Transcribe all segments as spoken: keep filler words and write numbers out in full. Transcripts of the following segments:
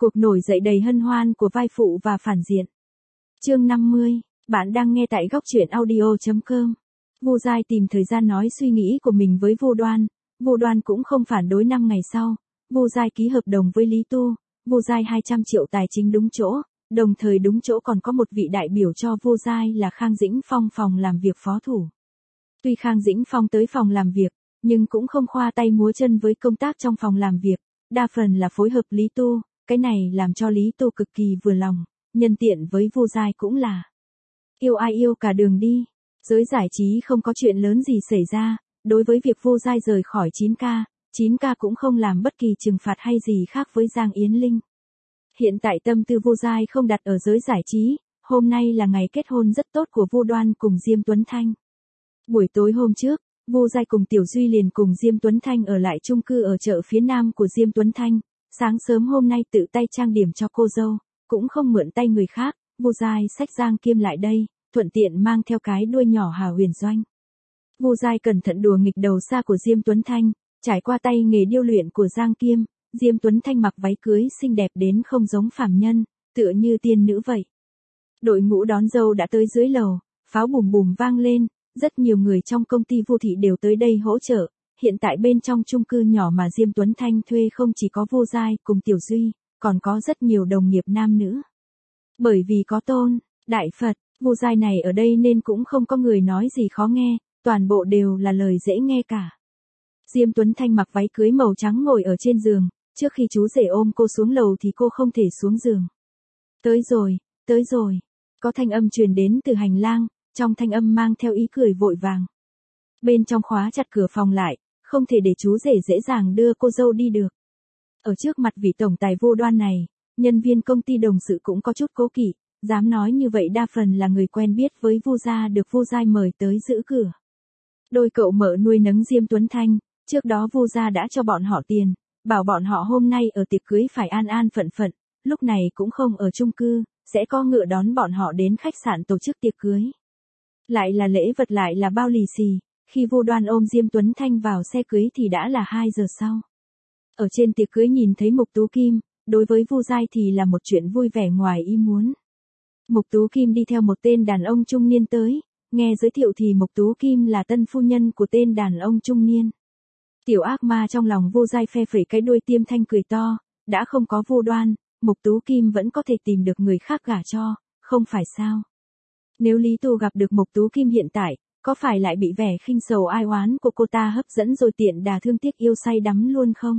Cuộc nổi dậy đầy hân hoan của vai phụ và phản diện. Chương năm mươi, bạn đang nghe tại góc truyện audio chấm com. Vu Giai tìm thời gian nói suy nghĩ của mình với Vu Đoan, Vu Đoan cũng không phản đối. Năm ngày sau, Vu Giai ký hợp đồng với Lý Tu, Vu Giai hai trăm triệu tài chính đúng chỗ, đồng thời đúng chỗ còn có một vị đại biểu cho Vu Giai là Khang Dĩnh Phong phòng làm việc phó thủ. Tuy Khang Dĩnh Phong tới phòng làm việc, nhưng cũng không khoa tay múa chân với công tác trong phòng làm việc, đa phần là phối hợp Lý Tu. Cái này làm cho Lý Tu cực kỳ vừa lòng, nhân tiện với Vu Giai cũng là yêu ai yêu cả đường đi. Giới giải trí không có chuyện lớn gì xảy ra, đối với việc Vu Giai rời khỏi chín K, chín K cũng không làm bất kỳ trừng phạt hay gì khác với Giang Yến Linh. Hiện tại tâm tư Vu Giai không đặt ở giới giải trí, hôm nay là ngày kết hôn rất tốt của Vu Đoan cùng Diêm Tuấn Thanh. Buổi tối hôm trước, Vu Giai cùng Tiểu Duy liền cùng Diêm Tuấn Thanh ở lại chung cư ở chợ phía nam của Diêm Tuấn Thanh. Sáng sớm hôm nay tự tay trang điểm cho cô dâu, cũng không mượn tay người khác, Vu Giai xách Giang Kiêm lại đây, thuận tiện mang theo cái đuôi nhỏ Hà Huyền Doanh. Vu Giai cẩn thận đùa nghịch đầu xa của Diêm Tuấn Thanh, trải qua tay nghề điêu luyện của Giang Kiêm, Diêm Tuấn Thanh mặc váy cưới xinh đẹp đến không giống phàm nhân, tựa như tiên nữ vậy. Đội ngũ đón dâu đã tới dưới lầu, pháo bùm bùm vang lên, rất nhiều người trong công ty Vu Thị đều tới đây hỗ trợ. Hiện tại bên trong chung cư nhỏ mà Diêm Tuấn Thanh thuê không chỉ có Vu Giai cùng Tiểu Duy, còn có rất nhiều đồng nghiệp nam nữ. Bởi vì có Tôn, Đại Phật, Vu Giai này ở đây nên cũng không có người nói gì khó nghe, toàn bộ đều là lời dễ nghe cả. Diêm Tuấn Thanh mặc váy cưới màu trắng ngồi ở trên giường, trước khi chú rể ôm cô xuống lầu thì cô không thể xuống giường. Tới rồi, tới rồi, có thanh âm truyền đến từ hành lang, trong thanh âm mang theo ý cười vội vàng. Bên trong khóa chặt cửa phòng lại, không thể để chú rể dễ dàng đưa cô dâu đi được. Ở trước mặt vị tổng tài Vu Đoan này, nhân viên công ty đồng sự cũng có chút cố kỵ, dám nói như vậy đa phần là người quen biết với Vu gia được Vu Giai mời tới giữ cửa. Đôi cậu mợ nuôi nấng Diêm Tuấn Thanh, trước đó Vu gia đã cho bọn họ tiền, bảo bọn họ hôm nay ở tiệc cưới phải an an phận phận, lúc này cũng không ở chung cư, sẽ có ngựa đón bọn họ đến khách sạn tổ chức tiệc cưới. Lại là lễ vật lại là bao lì xì. Khi Vu Đoan ôm Diêm Tuấn Thanh vào xe cưới thì đã là hai giờ sau. Ở trên tiệc cưới nhìn thấy Mục Tú Kim, đối với Vu Giai thì là một chuyện vui vẻ ngoài ý muốn. Mục Tú Kim đi theo một tên đàn ông trung niên tới, nghe giới thiệu thì Mục Tú Kim là tân phu nhân của tên đàn ông trung niên. Tiểu ác ma trong lòng Vu Giai phe phẩy cái đuôi tiêm thanh cười to, đã không có Vu Đoan, Mục Tú Kim vẫn có thể tìm được người khác gả cho, không phải sao? Nếu Lý Tu gặp được Mục Tú Kim hiện tại, có phải lại bị vẻ khinh sầu ai oán của cô ta hấp dẫn rồi tiện đà thương tiếc yêu say đắm luôn không?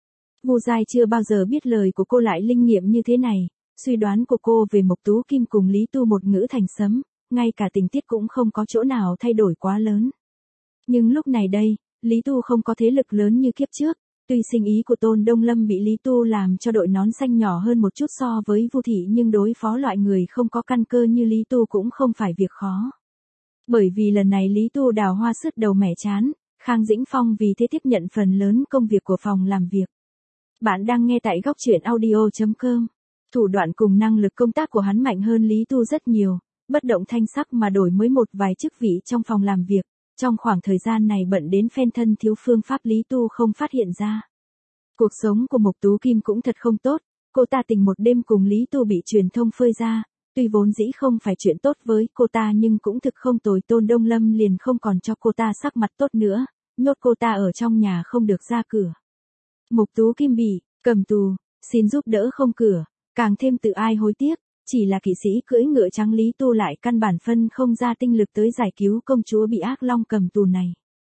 Vu Giai chưa bao giờ biết lời của cô lại linh nghiệm như thế này, suy đoán của cô về Mục Tú Kim cùng Lý Tu một ngữ thành sấm, ngay cả tình tiết cũng không có chỗ nào thay đổi quá lớn. Nhưng lúc này đây, Lý Tu không có thế lực lớn như kiếp trước, tuy sinh ý của Tôn Đông Lâm bị Lý Tu làm cho đội nón xanh nhỏ hơn một chút so với Vu Thị nhưng đối phó loại người không có căn cơ như Lý Tu cũng không phải việc khó. Bởi vì lần này Lý Tu đào hoa sứt đầu mẻ chán, Khang Dĩnh Phong vì thế tiếp nhận phần lớn công việc của phòng làm việc. Bạn đang nghe tại góc truyện audio chấm com. Thủ đoạn cùng năng lực công tác của hắn mạnh hơn Lý Tu rất nhiều, bất động thanh sắc mà đổi mới một vài chức vị trong phòng làm việc. Trong khoảng thời gian này bận đến phen thân thiếu phương pháp Lý Tu không phát hiện ra. Cuộc sống của Mục Tú Kim cũng thật không tốt, cô ta tình một đêm cùng Lý Tu bị truyền thông phơi ra. Tuy vốn dĩ không phải chuyện tốt với cô ta nhưng cũng thực không tồi. Tôn Đông Lâm liền không còn cho cô ta sắc mặt tốt nữa, nhốt cô ta ở trong nhà không được ra cửa. Mục Tú Kim bị cầm tù, xin giúp đỡ không cửa, càng thêm tự ai hối tiếc, chỉ là kỵ sĩ cưỡi ngựa trắng Lý Tu lại căn bản phân không ra tinh lực tới giải cứu công chúa bị ác long cầm tù này.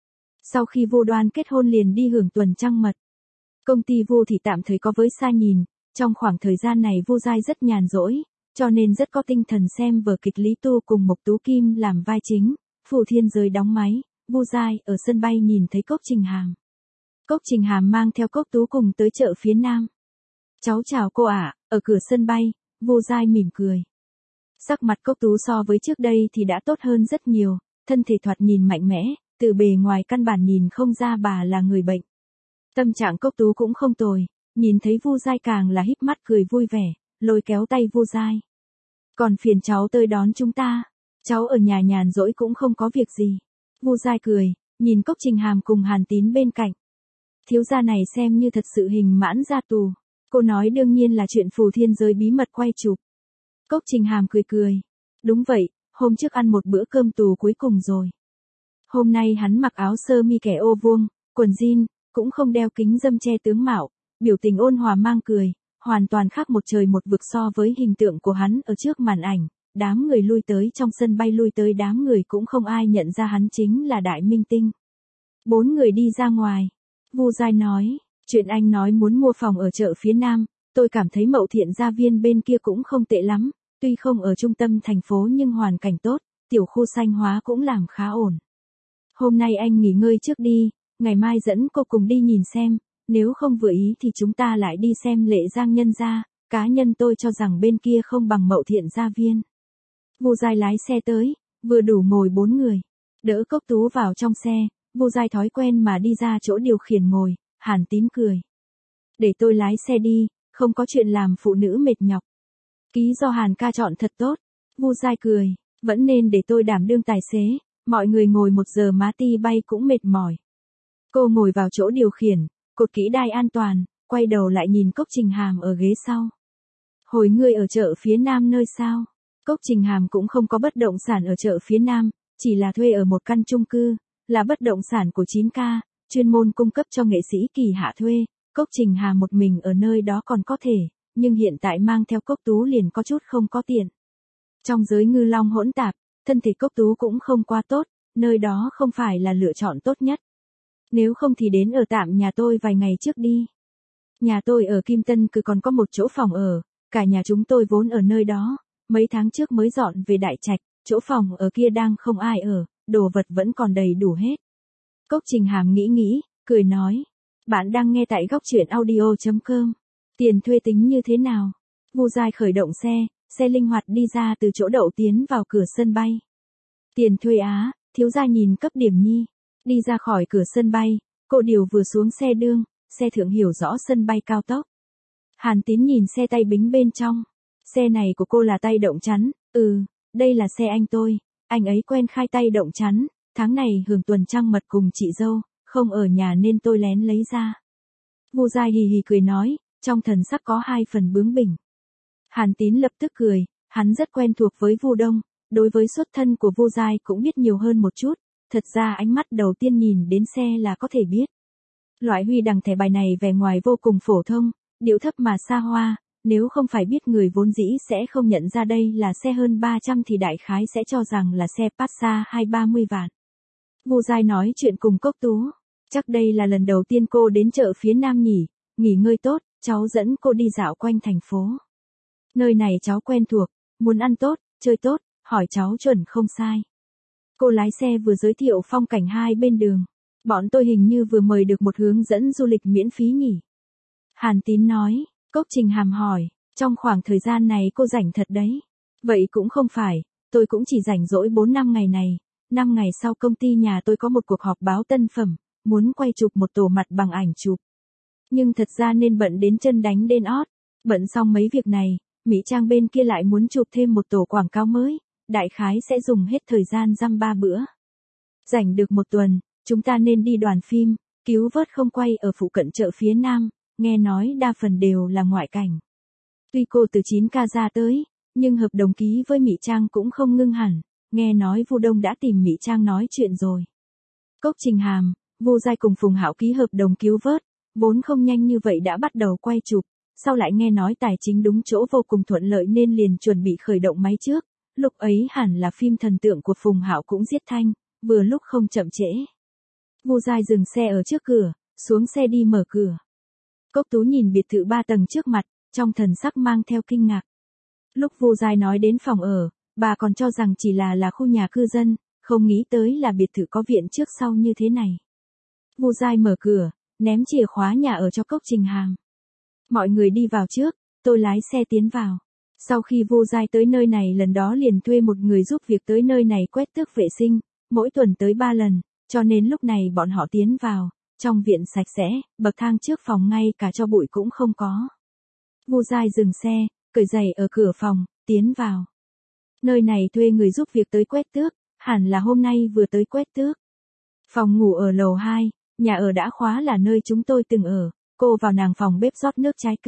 Sau khi Vu Đoan kết hôn liền đi hưởng tuần trăng mật. Công ty Vu thì tạm thời có với xa nhìn, trong khoảng thời gian này Vu Giai rất nhàn rỗi, cho nên rất có tinh thần xem vở kịch Lý Tu cùng Mục Tú Kim làm vai chính. Phù Thiên Giới đóng máy, Vu Giai ở sân bay nhìn thấy Cốc Trình Hàm. Cốc Trình Hàm mang theo Cốc Tú cùng tới chợ phía nam. Cháu chào cô ạ, ở cửa sân bay, Vu Giai mỉm cười. Sắc mặt Cốc Tú so với trước đây thì đã tốt hơn rất nhiều, thân thể thoạt nhìn mạnh mẽ, từ bề ngoài căn bản nhìn không ra bà là người bệnh. Tâm trạng Cốc Tú cũng không tồi, nhìn thấy Vu Giai càng là híp mắt cười vui vẻ, lôi kéo tay Vu Giai. Còn phiền cháu tới đón chúng ta, cháu ở nhà nhàn rỗi cũng không có việc gì. Vu Giai cười, nhìn Cốc Trình Hàm cùng Hàn Tín bên cạnh. Thiếu gia này xem như thật sự hình mãn ra tù. Cô nói đương nhiên là chuyện phù thiên giới bí mật quay chụp. Cốc Trình Hàm cười cười. Đúng vậy, hôm trước ăn một bữa cơm tù cuối cùng rồi. Hôm nay hắn mặc áo sơ mi kẻ ô vuông, quần jean, cũng không đeo kính râm che tướng mạo, biểu tình ôn hòa mang cười, hoàn toàn khác một trời một vực so với hình tượng của hắn ở trước màn ảnh. Đám người lui tới trong sân bay lui tới đám người cũng không ai nhận ra hắn chính là đại minh tinh. Bốn người đi ra ngoài. Vu Giai nói, chuyện anh nói muốn mua phòng ở chợ phía Nam, tôi cảm thấy Mậu Thiện Gia Viên bên kia cũng không tệ lắm, tuy không ở trung tâm thành phố nhưng hoàn cảnh tốt, tiểu khu xanh hóa cũng làm khá ổn. Hôm nay anh nghỉ ngơi trước đi, ngày mai dẫn cô cùng đi nhìn xem, nếu không vừa ý thì chúng ta lại đi xem Lệ Giang nhân gia, cá nhân tôi cho rằng bên kia không bằng Mậu Thiện Gia Viên. Vu Giai lái xe tới, vừa đủ ngồi bốn người, đỡ Cốc Tú vào trong xe, Vu Giai thói quen mà đi ra chỗ điều khiển ngồi, Hàn Tín cười. Để tôi lái xe đi, không có chuyện làm phụ nữ mệt nhọc. Ký do Hàn ca chọn thật tốt. Vu Giai cười, vẫn nên để tôi đảm đương tài xế, mọi người ngồi một giờ má ti bay cũng mệt mỏi. Cô ngồi vào chỗ điều khiển, cột kỹ đai an toàn, quay đầu lại nhìn Cốc Trình Hàm ở ghế sau. Hồi ngươi ở chợ phía Nam nơi sao? Cốc Trình Hàm cũng không có bất động sản ở chợ phía Nam, chỉ là thuê ở một căn chung cư, là bất động sản của chín K, chuyên môn cung cấp cho nghệ sĩ kỳ hạ thuê. Cốc Trình Hàm một mình ở nơi đó còn có thể, nhưng hiện tại mang theo Cốc Tú liền có chút không có tiện. Trong giới ngư long hỗn tạp, thân thể Cốc Tú cũng không quá tốt, nơi đó không phải là lựa chọn tốt nhất. Nếu không thì đến ở tạm nhà tôi vài ngày trước đi. Nhà tôi ở Kim Tân cứ còn có một chỗ phòng ở, cả nhà chúng tôi vốn ở nơi đó, mấy tháng trước mới dọn về Đại Trạch, chỗ phòng ở kia đang không ai ở, đồ vật vẫn còn đầy đủ hết. Cốc Trình Hàm nghĩ nghĩ, cười nói, bạn đang nghe tại góc truyện audio chấm com. Tiền thuê tính như thế nào? Vu Giai khởi động xe, xe linh hoạt đi ra từ chỗ đậu tiến vào cửa sân bay. Tiền thuê á, thiếu gia nhìn cấp điểm nhi. Đi ra khỏi cửa sân bay, cô điều vừa xuống xe đương, xe thượng hiểu rõ sân bay cao tốc. Hàn Tín nhìn xe tay bính bên trong. Xe này của cô là tay động chắn, ừ, đây là xe anh tôi, anh ấy quen khai tay động chắn, tháng này hưởng tuần trăng mật cùng chị dâu, không ở nhà nên tôi lén lấy ra. Vu Giai hì hì cười nói, trong thần sắc có hai phần bướng bỉnh. Hàn Tín lập tức cười, hắn rất quen thuộc với Vu Đông, đối với xuất thân của Vu Giai cũng biết nhiều hơn một chút, thật ra ánh mắt đầu tiên nhìn đến xe là có thể biết. Loại huy đằng thẻ bài này vẻ ngoài vô cùng phổ thông, điệu thấp mà xa hoa, nếu không phải biết người vốn dĩ sẽ không nhận ra đây là xe hơn ba trăm thì đại khái sẽ cho rằng là xe Passat hai ba mươi vạn. Vu Giai nói chuyện cùng Cốc Tú, chắc đây là lần đầu tiên cô đến chợ phía Nam nhỉ, nghỉ ngơi tốt, cháu dẫn cô đi dạo quanh thành phố. Nơi này cháu quen thuộc, muốn ăn tốt, chơi tốt, hỏi cháu chuẩn không sai. Cô lái xe vừa giới thiệu phong cảnh hai bên đường. Bọn tôi hình như vừa mời được một hướng dẫn du lịch miễn phí nhỉ. Hàn Tín nói, Cốc Trình Hàm hỏi, trong khoảng thời gian này cô rảnh thật đấy. Vậy cũng không phải, tôi cũng chỉ rảnh rỗi bốn năm ngày này. năm ngày sau công ty nhà tôi có một cuộc họp báo tân phẩm, muốn quay chụp một tổ mặt bằng ảnh chụp. Nhưng thật ra nên bận đến chân đánh đen ót. Bận xong mấy việc này, Mỹ Trang bên kia lại muốn chụp thêm một tổ quảng cáo mới. Đại khái sẽ dùng hết thời gian dăm ba bữa. Rảnh được một tuần, chúng ta nên đi đoàn phim, cứu vớt không quay ở phụ cận chợ phía Nam, nghe nói đa phần đều là ngoại cảnh. Tuy cô từ chín K ra tới, nhưng hợp đồng ký với Mỹ Trang cũng không ngưng hẳn, nghe nói Vu Đông đã tìm Mỹ Trang nói chuyện rồi. Cốc Trình Hàm, Vu Giai cùng Phùng Hạo ký hợp đồng cứu vớt, vốn không nhanh như vậy đã bắt đầu quay chụp, sau lại nghe nói tài chính đúng chỗ vô cùng thuận lợi nên liền chuẩn bị khởi động máy trước. Lúc ấy hẳn là phim thần tượng của Phùng Hạo cũng giết thanh, vừa lúc không chậm trễ. Vu Giai dừng xe ở trước cửa, xuống xe đi mở cửa. Cốc Tú nhìn biệt thự ba tầng trước mặt, trong thần sắc mang theo kinh ngạc. Lúc Vu Giai nói đến phòng ở, bà còn cho rằng chỉ là là khu nhà cư dân, không nghĩ tới là biệt thự có viện trước sau như thế này. Vu Giai mở cửa, ném chìa khóa nhà ở cho Cốc Trình Hàm. Mọi người đi vào trước, tôi lái xe tiến vào. Sau khi Vu Giai tới nơi này lần đó liền thuê một người giúp việc tới nơi này quét tước vệ sinh, mỗi tuần tới ba lần, cho nên lúc này bọn họ tiến vào, trong viện sạch sẽ, bậc thang trước phòng ngay cả cho bụi cũng không có. Vu Giai dừng xe, cởi giày ở cửa phòng, tiến vào. Nơi này thuê người giúp việc tới quét tước, hẳn là hôm nay vừa tới quét tước. Phòng ngủ ở lầu hai, nhà ở đã khóa là nơi chúng tôi từng ở, cô vào nàng phòng bếp rót nước trái cây,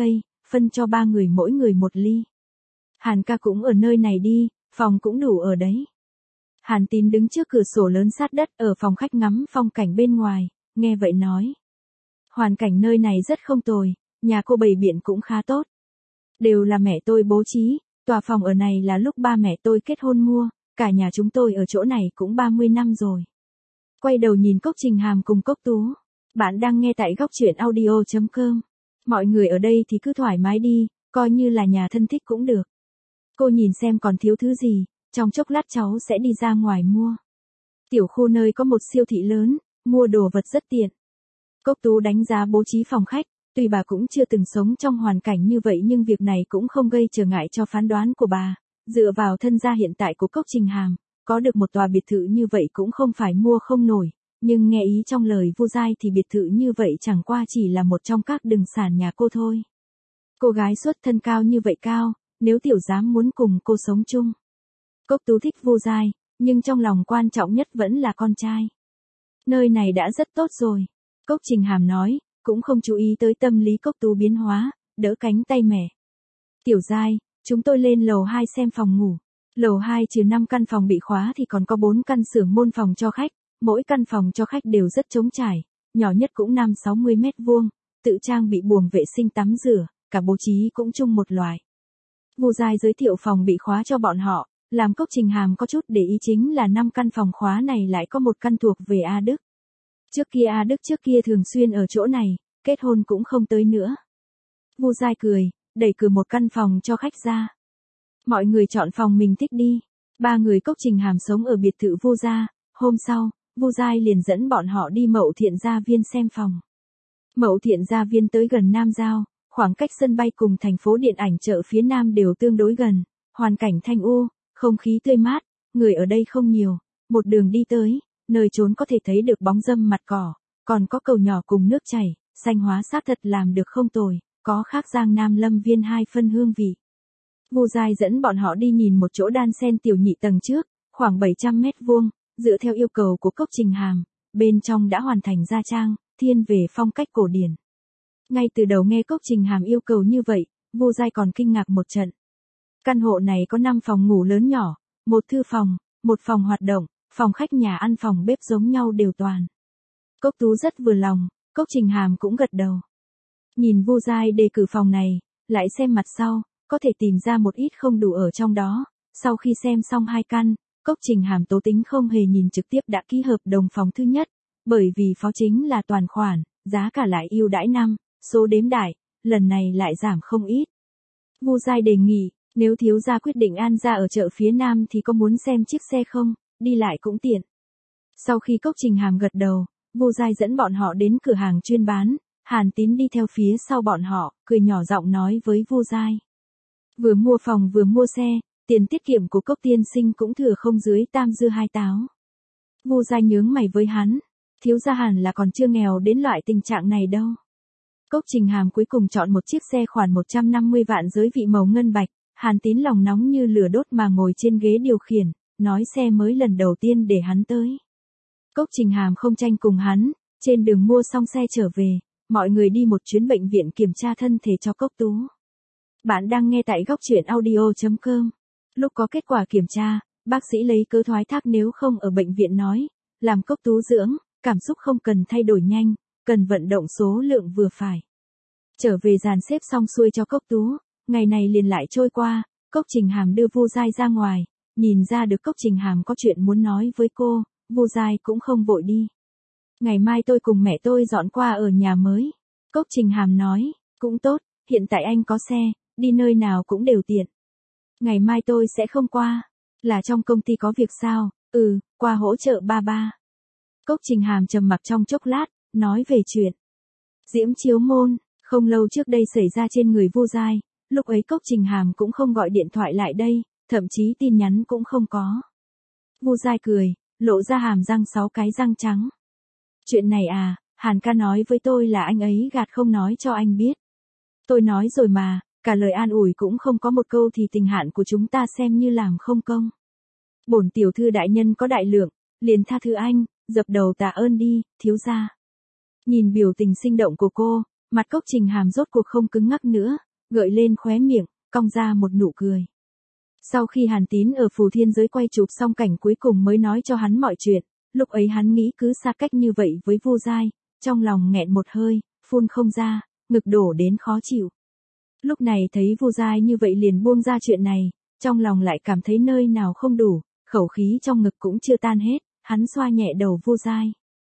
phân cho ba người mỗi người một ly. Hàn ca cũng ở nơi này đi, phòng cũng đủ ở đấy. Hàn Tín đứng trước cửa sổ lớn sát đất ở phòng khách ngắm phong cảnh bên ngoài, nghe vậy nói. Hoàn cảnh nơi này rất không tồi, nhà cô bày biện cũng khá tốt. Đều là mẹ tôi bố trí, tòa phòng ở này là lúc ba mẹ tôi kết hôn mua, cả nhà chúng tôi ở chỗ này cũng ba mươi năm rồi. Quay đầu nhìn Cốc Trình Hàm cùng Cốc Tú. Bạn đang nghe tại góc truyện audio chấm com. Mọi người ở đây thì cứ thoải mái đi, coi như là nhà thân thích cũng được. Cô nhìn xem còn thiếu thứ gì, trong chốc lát cháu sẽ đi ra ngoài mua. Tiểu khu nơi có một siêu thị lớn, mua đồ vật rất tiện. Cốc Tú đánh giá bố trí phòng khách, tuy bà cũng chưa từng sống trong hoàn cảnh như vậy nhưng việc này cũng không gây trở ngại cho phán đoán của bà. Dựa vào thân gia hiện tại của Cốc Trình Hàm, có được một tòa biệt thự như vậy cũng không phải mua không nổi, nhưng nghe ý trong lời Vu Giai thì biệt thự như vậy chẳng qua chỉ là một trong các đường sản nhà cô thôi. Cô gái xuất thân cao như vậy cao, nếu tiểu giám muốn cùng cô sống chung. Cốc Tú thích Vu Giai, nhưng trong lòng quan trọng nhất vẫn là con trai. Nơi này đã rất tốt rồi, Cốc Trình Hàm nói, cũng không chú ý tới tâm lý Cốc Tú biến hóa, đỡ cánh tay mẹ. Tiểu Giai, chúng tôi lên lầu hai xem phòng ngủ. Lầu hai trừ năm căn phòng bị khóa thì còn có bốn căn xưởng môn phòng cho khách, mỗi căn phòng cho khách đều rất trống trải, nhỏ nhất cũng năm sáu mươi mét vuông, tự trang bị buồng vệ sinh tắm rửa, cả bố trí cũng chung một loại. Vu Giai giới thiệu phòng bị khóa cho bọn họ, làm Cốc Trình Hàm có chút để ý chính là năm căn phòng khóa này lại có một căn thuộc về A Đức. Trước kia A Đức trước kia thường xuyên ở chỗ này, kết hôn cũng không tới nữa. Vu Giai cười, đẩy cửa một căn phòng cho khách ra. Mọi người chọn phòng mình thích đi. Ba người Cốc Trình Hàm sống ở biệt thự Vu gia. Hôm sau, Vu Giai liền dẫn bọn họ đi Mậu Thiện Gia Viên xem phòng. Mậu Thiện Gia Viên tới gần Nam Giao, khoảng cách sân bay cùng thành phố điện ảnh chợ phía Nam đều tương đối gần, hoàn cảnh thanh u, không khí tươi mát, người ở đây không nhiều, một đường đi tới, nơi trốn có thể thấy được bóng râm mặt cỏ, còn có cầu nhỏ cùng nước chảy, xanh hóa xác thật làm được không tồi, có khác Giang Nam Lâm Viên hai phân hương vị. Vu Giai dẫn bọn họ đi nhìn một chỗ đan sen tiểu nhị tầng trước, khoảng bảy trăm mét vuông, dựa theo yêu cầu của Cốc Trình Hàm, bên trong đã hoàn thành gia trang, thiên về phong cách cổ điển. Ngay từ đầu nghe Cốc Trình Hàm yêu cầu như vậy, Vu Giai còn kinh ngạc một trận. Căn hộ này có năm phòng ngủ lớn nhỏ, một thư phòng, một phòng hoạt động, phòng khách nhà ăn phòng bếp giống nhau đều toàn. Cốc Tú rất vừa lòng, Cốc Trình Hàm cũng gật đầu. Nhìn Vu Giai đề cử phòng này, lại xem mặt sau, có thể tìm ra một ít không đủ ở trong đó. Sau khi xem xong hai căn, Cốc Trình Hàm tố tính không hề nhìn trực tiếp đã ký hợp đồng phòng thứ nhất, bởi vì phó chính là toàn khoản, giá cả lại ưu đãi năm, số đếm đại, lần này lại giảm không ít. Vu Giai đề nghị, nếu thiếu gia quyết định an gia ở chợ phía Nam thì có muốn xem chiếc xe không, đi lại cũng tiện. Sau khi Cốc Trình Hàm gật đầu, Vu Giai dẫn bọn họ đến cửa hàng chuyên bán, Hàn Tín đi theo phía sau bọn họ, cười nhỏ giọng nói với Vu Giai. Vừa mua phòng vừa mua xe, tiền tiết kiệm của Cốc tiên sinh cũng thừa không dưới tam dư hai táo. Vu Giai nhướng mày với hắn, thiếu gia hẳn là còn chưa nghèo đến loại tình trạng này đâu. Cốc Trình Hàm cuối cùng chọn một chiếc xe khoản một trăm năm mươi vạn giới vị màu ngân bạch, Hàn Tín lòng nóng như lửa đốt mà ngồi trên ghế điều khiển, nói xe mới lần đầu tiên để hắn tới. Cốc Trình Hàm không tranh cùng hắn, trên đường mua xong xe trở về, mọi người đi một chuyến bệnh viện kiểm tra thân thể cho Cốc Tú. Bạn đang nghe tại góc truyện audio chấm com. Lúc có kết quả kiểm tra, bác sĩ lấy cớ thoái thác nếu không ở bệnh viện nói, làm Cốc Tú dưỡng, cảm xúc không cần thay đổi nhanh, cần vận động số lượng vừa phải. Trở về dàn xếp xong xuôi cho Cốc Tú, ngày này liền lại trôi qua, Cốc Trình Hàm đưa Vu Giai ra ngoài, nhìn ra được Cốc Trình Hàm có chuyện muốn nói với cô, Vu Giai cũng không vội đi. Ngày mai tôi cùng mẹ tôi dọn qua ở nhà mới. Cốc Trình Hàm nói, cũng tốt, hiện tại anh có xe, đi nơi nào cũng đều tiện. Ngày mai tôi sẽ không qua, là trong công ty có việc sao, ừ, qua hỗ trợ ba ba. Cốc Trình Hàm trầm mặc trong chốc lát, nói về chuyện Diễm Chiếu Môn, không lâu trước đây xảy ra trên người Vu Giai, lúc ấy Cốc Trình Hàm cũng không gọi điện thoại lại đây, thậm chí tin nhắn cũng không có. Vu Giai cười, lộ ra hàm răng sáu cái răng trắng. Chuyện này à, Hàn ca nói với tôi là anh ấy gạt không nói cho anh biết. Tôi nói rồi mà, cả lời an ủi cũng không có một câu thì tình hạn của chúng ta xem như làm không công. Bổn tiểu thư đại nhân có đại lượng, liền tha thứ anh, dập đầu tạ ơn đi, thiếu gia. Nhìn biểu tình sinh động của cô, mặt Cốc Trình Hàm rốt cuộc không cứng ngắc nữa, gợi lên khóe miệng, cong ra một nụ cười. Sau khi Hàn Tín ở Phù Thiên Giới quay chụp xong cảnh cuối cùng mới nói cho hắn mọi chuyện, lúc ấy hắn nghĩ cứ xa cách như vậy với Vu Giai, trong lòng nghẹn một hơi, phun không ra, ngực đổ đến khó chịu. Lúc này thấy Vu Giai như vậy liền buông ra chuyện này, trong lòng lại cảm thấy nơi nào không đủ, khẩu khí trong ngực cũng chưa tan hết, hắn xoa nhẹ đầu Vu Giai.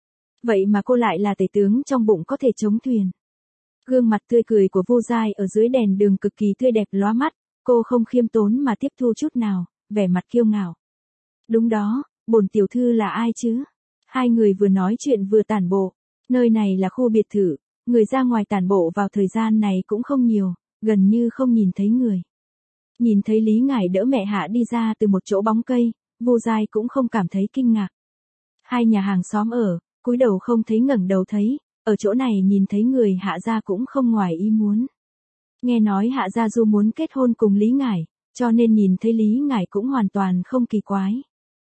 Vậy mà cô lại là tể tướng trong bụng có thể chống thuyền. Gương mặt tươi cười của Vu Giai ở dưới đèn đường cực kỳ tươi đẹp lóa mắt, cô không khiêm tốn mà tiếp thu chút nào, vẻ mặt kiêu ngạo. Đúng đó, bổn tiểu thư là ai chứ? Hai người vừa nói chuyện vừa tản bộ, nơi này là khu biệt thự, người ra ngoài tản bộ vào thời gian này cũng không nhiều, gần như không nhìn thấy người. Nhìn thấy Lý Ngải đỡ mẹ Hạ đi ra từ một chỗ bóng cây, Vu Giai cũng không cảm thấy kinh ngạc. Hai nhà hàng xóm ở, cúi đầu không thấy ngẩng đầu thấy, ở chỗ này nhìn thấy người Hạ gia cũng không ngoài ý muốn. Nghe nói Hạ gia Du muốn kết hôn cùng Lý Ngải, cho nên nhìn thấy Lý Ngải cũng hoàn toàn không kỳ quái.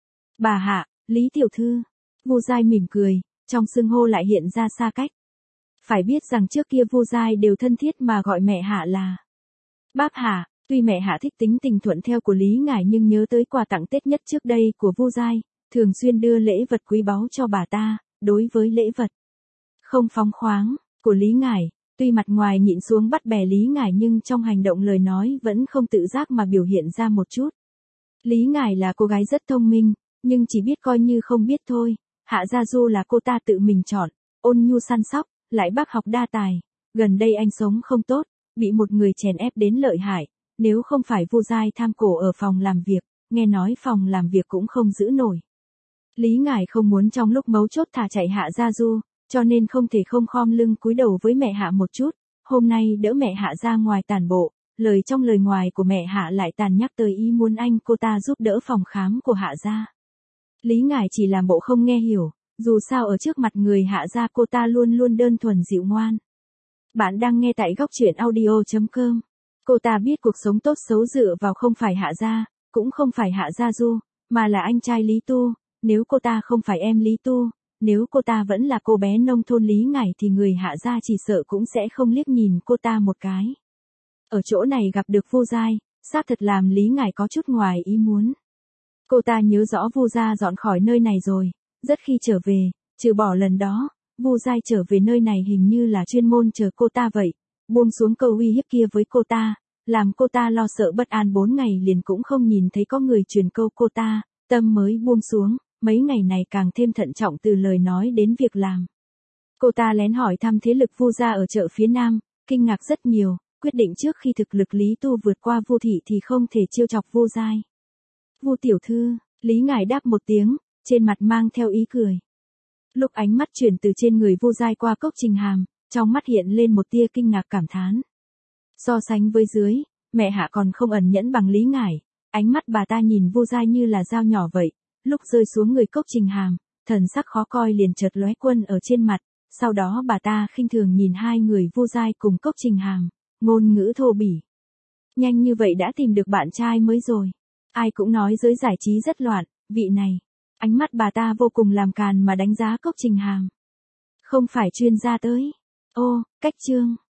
Bà Hạ, Lý tiểu thư. Vu Giai mỉm cười, trong xưng hô lại hiện ra xa cách. Phải biết rằng trước kia Vu Giai đều thân thiết mà gọi mẹ Hạ là Báp Hạ, tuy mẹ Hạ thích tính tình thuận theo của Lý Ngải nhưng nhớ tới quà tặng Tết nhất trước đây của Vu Giai, thường xuyên đưa lễ vật quý báu cho bà ta, đối với lễ vật không phóng khoáng của Lý Ngải, tuy mặt ngoài nhịn xuống bắt bè Lý Ngải nhưng trong hành động lời nói vẫn không tự giác mà biểu hiện ra một chút. Lý Ngải là cô gái rất thông minh, nhưng chỉ biết coi như không biết thôi, Hạ Gia Du là cô ta tự mình chọn, ôn nhu săn sóc, lại bác học đa tài, gần đây anh sống không tốt, bị một người chèn ép đến lợi hại, nếu không phải Vu Giai tham cổ ở phòng làm việc, nghe nói phòng làm việc cũng không giữ nổi. Lý Ngải không muốn trong lúc mấu chốt thả chạy Hạ Gia Du, cho nên không thể không khom lưng cúi đầu với mẹ Hạ một chút, hôm nay đỡ mẹ Hạ ra ngoài tản bộ, lời trong lời ngoài của mẹ Hạ lại tàn nhắc tới ý muốn anh cô ta giúp đỡ phòng khám của Hạ gia. Lý Ngải chỉ làm bộ không nghe hiểu, dù sao ở trước mặt người Hạ gia cô ta luôn luôn đơn thuần dịu ngoan. Bạn đang nghe tại góc truyện audio chấm com. Cô ta biết cuộc sống tốt xấu dựa vào không phải Hạ gia, cũng không phải Hạ Gia Du, mà là anh trai Lý Tu, nếu cô ta không phải em Lý Tu, nếu cô ta vẫn là cô bé nông thôn Lý Ngải thì người Hạ gia chỉ sợ cũng sẽ không liếc nhìn cô ta một cái. Ở chỗ này gặp được Vu Giai, xác thật làm Lý Ngải có chút ngoài ý muốn. Cô ta nhớ rõ Vu gia dọn khỏi nơi này rồi, rất khi trở về, trừ bỏ lần đó, Vu Giai trở về nơi này hình như là chuyên môn chờ cô ta vậy, buông xuống câu uy hiếp kia với cô ta, làm cô ta lo sợ bất an bốn ngày liền cũng không nhìn thấy có người truyền câu cô ta, tâm mới buông xuống, mấy ngày này càng thêm thận trọng từ lời nói đến việc làm. Cô ta lén hỏi thăm thế lực Vu gia ở chợ phía Nam, kinh ngạc rất nhiều, quyết định trước khi thực lực Lý Tu vượt qua Vu thị thì không thể trêu chọc Vu Giai. Vu tiểu thư, Lý Ngải đáp một tiếng, trên mặt mang theo ý cười. Lúc ánh mắt chuyển từ trên người Vu Giai qua Cốc Trình Hàm, trong mắt hiện lên một tia kinh ngạc cảm thán. So sánh với dưới, mẹ Hạ còn không ẩn nhẫn bằng Lý Ngải, ánh mắt bà ta nhìn Vu Giai như là dao nhỏ vậy, lúc rơi xuống người Cốc Trình Hàm, thần sắc khó coi liền chợt lóe quân ở trên mặt, sau đó bà ta khinh thường nhìn hai người Vu Giai cùng Cốc Trình Hàm, ngôn ngữ thô bỉ. Nhanh như vậy đã tìm được bạn trai mới rồi. Ai cũng nói giới giải trí rất loạn, vị này. Ánh mắt bà ta vô cùng làm càn mà đánh giá Cốc Trình Hàm. Không phải chuyên gia tới. Ô, cách chương.